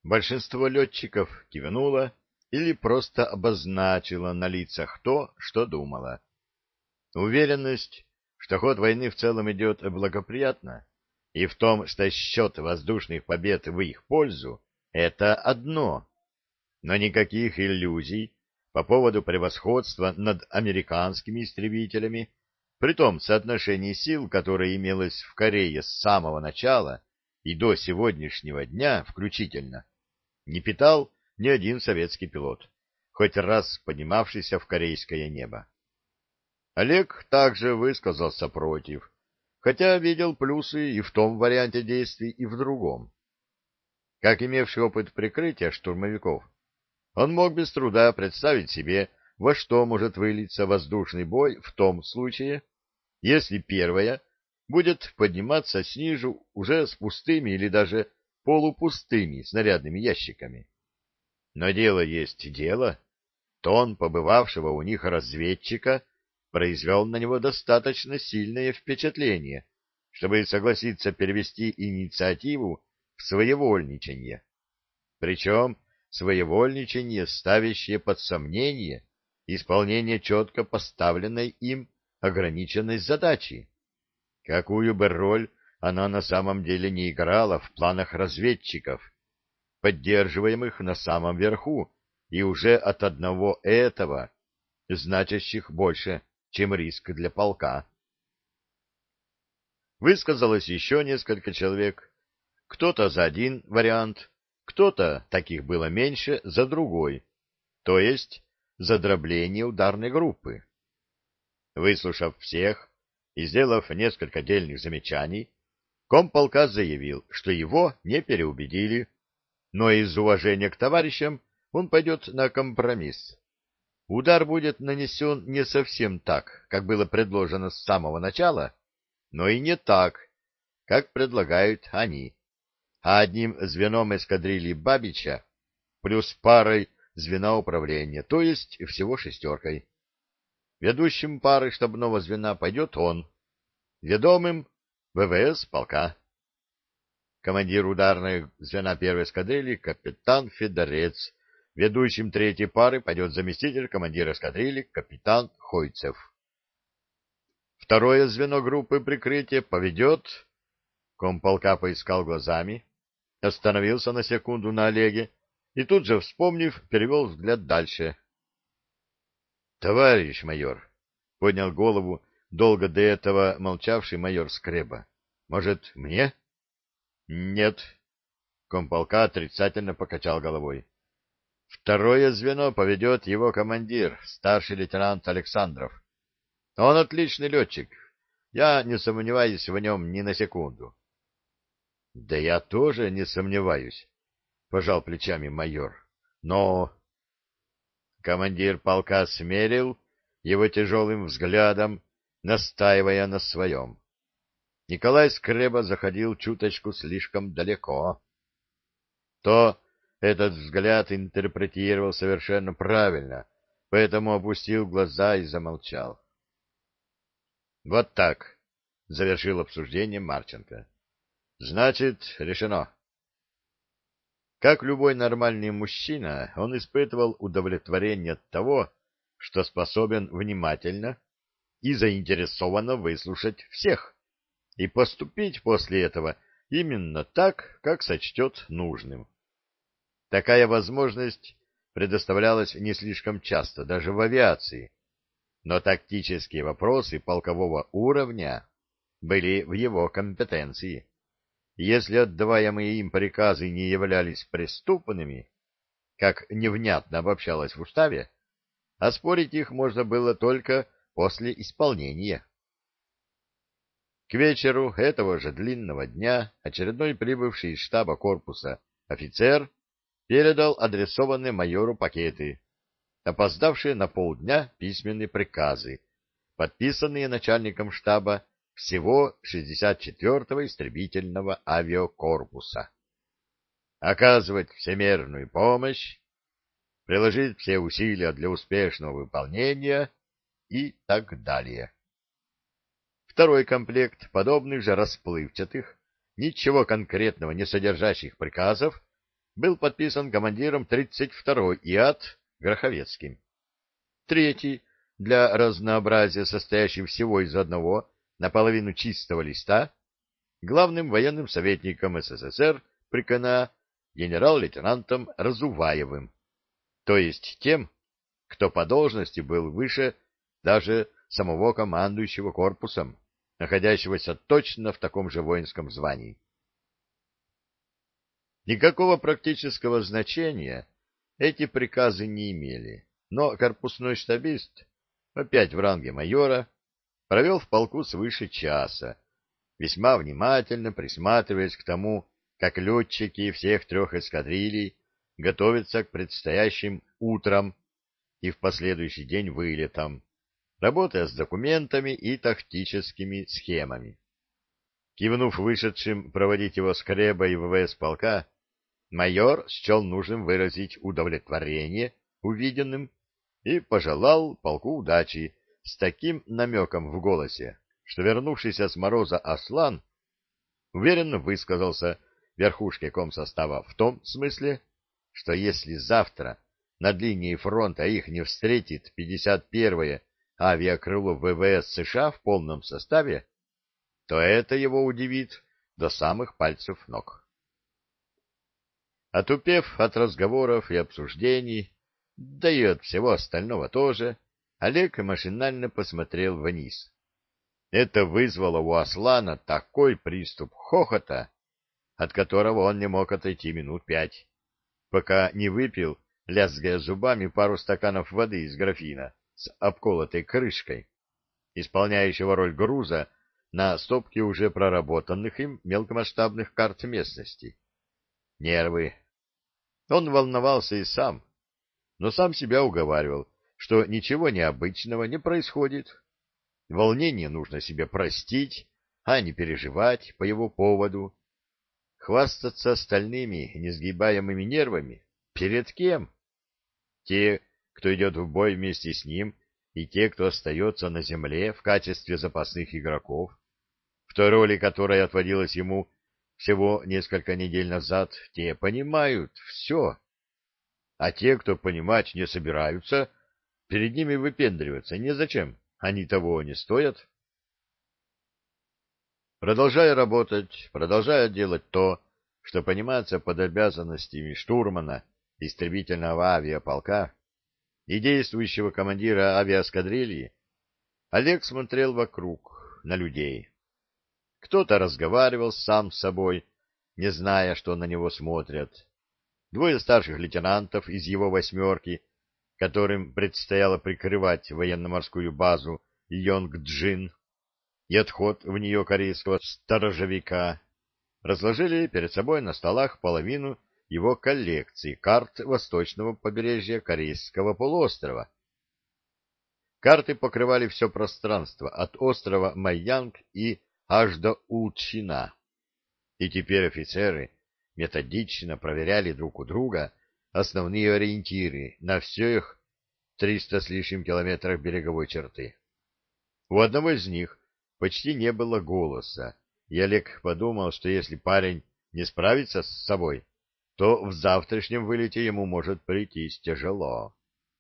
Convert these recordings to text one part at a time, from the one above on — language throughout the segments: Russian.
Большинство летчиков кивнуло или просто обозначило на лицах то, что думало. Уверенность, что ход войны в целом идет благоприятно, и в том, что счет воздушных побед в их пользу, это одно, но никаких иллюзий по поводу превосходства над американскими истребителями, при том соотношении сил, которое имелось в Корее с самого начала и до сегодняшнего дня включительно, не питал ни один советский пилот, хоть раз поднимавшийся в корейское небо. Олег также высказался против, хотя видел плюсы и в том варианте действий, и в другом. Как имевший опыт прикрытия штурмовиков, он мог без труда представить себе, во что может вылиться воздушный бой в том случае, если первая будет подниматься снизу уже с пустыми или даже полупустыми снарядными ящиками. Но дело есть дело. Тон побывавшего у них разведчика произвел на него достаточно сильное впечатление, чтобы согласиться перевести инициативу в своевольничанье. Причем своевольничанье, ставящее под сомнение исполнение четко поставленной им ограниченной задачи. Какую бы роль она на самом деле не играла в планах разведчиков, поддерживаемых на самом верху, и уже от одного этого, значащих больше, чем риск для полка. Высказалось еще несколько человек, кто-то за один вариант, кто-то, таких было меньше, за другой, то есть за дробление ударной группы. Выслушав всех и сделав несколько дельных замечаний, комполка заявил, что его не переубедили, но из уважения к товарищам он пойдет на компромисс. Удар будет нанесен не совсем так, как было предложено с самого начала, но и не так, как предлагают они, а одним звеном эскадрильи Бабича плюс парой звена управления, то есть всего шестеркой. Ведущим пары штабного звена пойдет он, ведомым — ВВС полка. Командир ударной звена первой эскадрильи — капитан Федорец. Ведущим третьей пары пойдет заместитель командира эскадрильи капитан Хойцев. Второе звено группы прикрытия поведет... Комполка поискал глазами, остановился на секунду на Олеге и тут же, вспомнив, перевел взгляд дальше. — Товарищ майор, — поднял голову долго до этого молчавший майор Скреба, — может, мне? — Нет. Комполка отрицательно покачал головой. Второе звено поведет его командир, старший лейтенант Александров. Он отличный летчик. Я не сомневаюсь в нем ни на секунду. — Да я тоже не сомневаюсь, — пожал плечами майор. — Но... Командир полка смерил его тяжелым взглядом, настаивая на своем. Николай Скреба заходил чуточку слишком далеко. То этот взгляд интерпретировал совершенно правильно, поэтому опустил глаза и замолчал. — Вот так, — завершил обсуждение Марченко. — Значит, решено. Как любой нормальный мужчина, он испытывал удовлетворение от того, что способен внимательно и заинтересованно выслушать всех и поступить после этого именно так, как сочтет нужным. Такая возможность предоставлялась не слишком часто, даже в авиации, но тактические вопросы полкового уровня были в его компетенции. Если отдаваемые им приказы не являлись преступными, как невнятно обобщалось в уставе, оспорить их можно было только после исполнения. К вечеру этого же длинного дня очередной прибывший из штаба корпуса офицер передал адресованные майору пакеты, опоздавшие на полдня письменные приказы, подписанные начальником штаба всего 64-го истребительного авиакорпуса. Оказывать всемерную помощь, приложить все усилия для успешного выполнения и так далее. Второй комплект подобных же расплывчатых, ничего конкретного не содержащих приказов был подписан командиром 32-й ИАТ Гроховецким. Третий, для разнообразия состоящий всего из одного, наполовину чистого листа, главным военным советником СССР при КНА генерал-лейтенантом Разуваевым, то есть тем, кто по должности был выше даже самого командующего корпусом, находящегося точно в таком же воинском звании. Никакого практического значения эти приказы не имели, но корпусной штабист, опять в ранге майора, провел в полку свыше часа, весьма внимательно присматриваясь к тому, как летчики всех трех эскадрилей готовятся к предстоящим утрам и в последующий день вылетам, работая с документами и тактическими схемами. Кивнув вышедшим проводить его скреба и ВВС полка, майор счел нужным выразить удовлетворение увиденным и пожелал полку удачи с таким намеком в голосе, что вернувшийся с мороза Аслан уверенно высказался верхушке комсостава в том смысле, что если завтра над линией фронта их не встретит 51-е авиакрыло ВВС США в полном составе, то это его удивит до самых пальцев ног. Отупев от разговоров и обсуждений, да и от всего остального тоже, Олег машинально посмотрел вниз. Это вызвало у Аслана такой приступ хохота, от которого он не мог отойти минут 5, пока не выпил, лязгая зубами, пару стаканов воды из графина с обколотой крышкой, исполняющего роль груза на стопке уже проработанных им мелкомасштабных карт местности. Нервы. Он волновался и сам, но сам себя уговаривал, что ничего необычного не происходит. Волнение нужно себе простить, а не переживать по его поводу. Хвастаться остальными несгибаемыми нервами? Перед кем? Те, кто идет в бой вместе с ним, и те, кто остается на земле в качестве запасных игроков, в той роли которой отводилась ему всего несколько недель назад, те понимают все. А те, кто понимать не собираются, перед ними выпендриваться незачем, они того не стоят. Продолжая работать, продолжая делать то, что понимается под обязанностями штурмана истребительного авиаполка и действующего командира авиаэскадрильи, Олег смотрел вокруг, на людей. Кто-то разговаривал сам с собой, не зная, что на него смотрят. Двое старших лейтенантов из его восьмерки, которым предстояло прикрывать военно-морскую базу Йонг-Джин и отход в нее корейского сторожевика, разложили перед собой на столах половину его коллекции карт восточного побережья Корейского полуострова. Карты покрывали все пространство от острова Майянг и аж до Учина. И теперь офицеры методично проверяли друг у друга основные ориентиры на всех 300 с лишним километрах береговой черты. У одного из них почти не было голоса, и Олег подумал, что если парень не справится с собой, то в завтрашнем вылете ему может прийтись тяжело.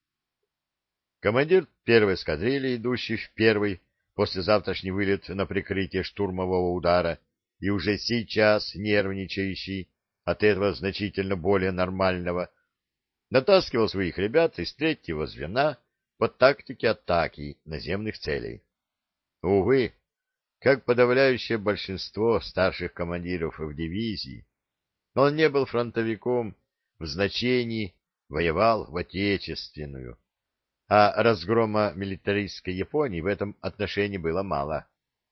Командир первой эскадрильи, идущий в первый послезавтрашний вылет на прикрытие штурмового удара и уже сейчас нервничающий от этого значительно более нормального, натаскивал своих ребят из третьего звена по тактике атаки наземных целей. Увы, как подавляющее большинство старших командиров в дивизии, он не был фронтовиком в значении воевал в отечественную, а разгрома милитаристской Японии в этом отношении было мало.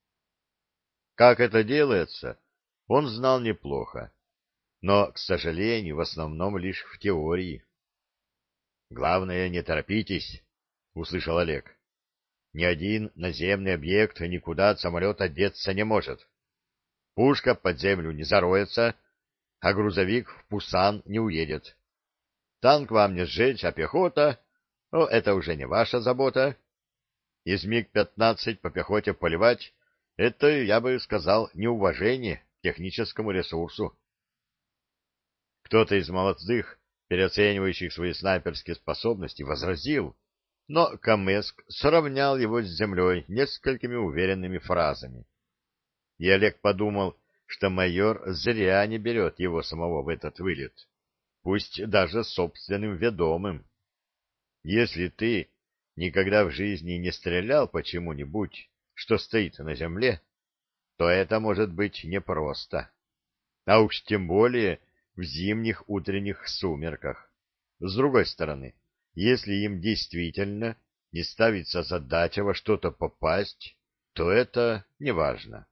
Как это делается, он знал неплохо, но, к сожалению, в основном лишь в теории. «Главное, не торопитесь», — услышал Олег. «Ни один наземный объект никуда от самолета деться не может. Пушка под землю не зароется, а грузовик в Пусан не уедет. Танк вам не сжечь, а пехота... Ну, это уже не ваша забота. Из МиГ-15 по пехоте поливать — это, я бы сказал, неуважение к техническому ресурсу». Кто-то из молодых, переоценивающих свои снайперские способности, возразил, но Камэск сравнял его с землей несколькими уверенными фразами. И Олег подумал, что майор зря не берет его самого в этот вылет, пусть даже собственным ведомым. Если ты никогда в жизни не стрелял по чему-нибудь, что стоит на земле, то это может быть непросто. А уж тем более в зимних утренних сумерках. С другой стороны, если им действительно не ставится задача во что-то попасть, то это неважно.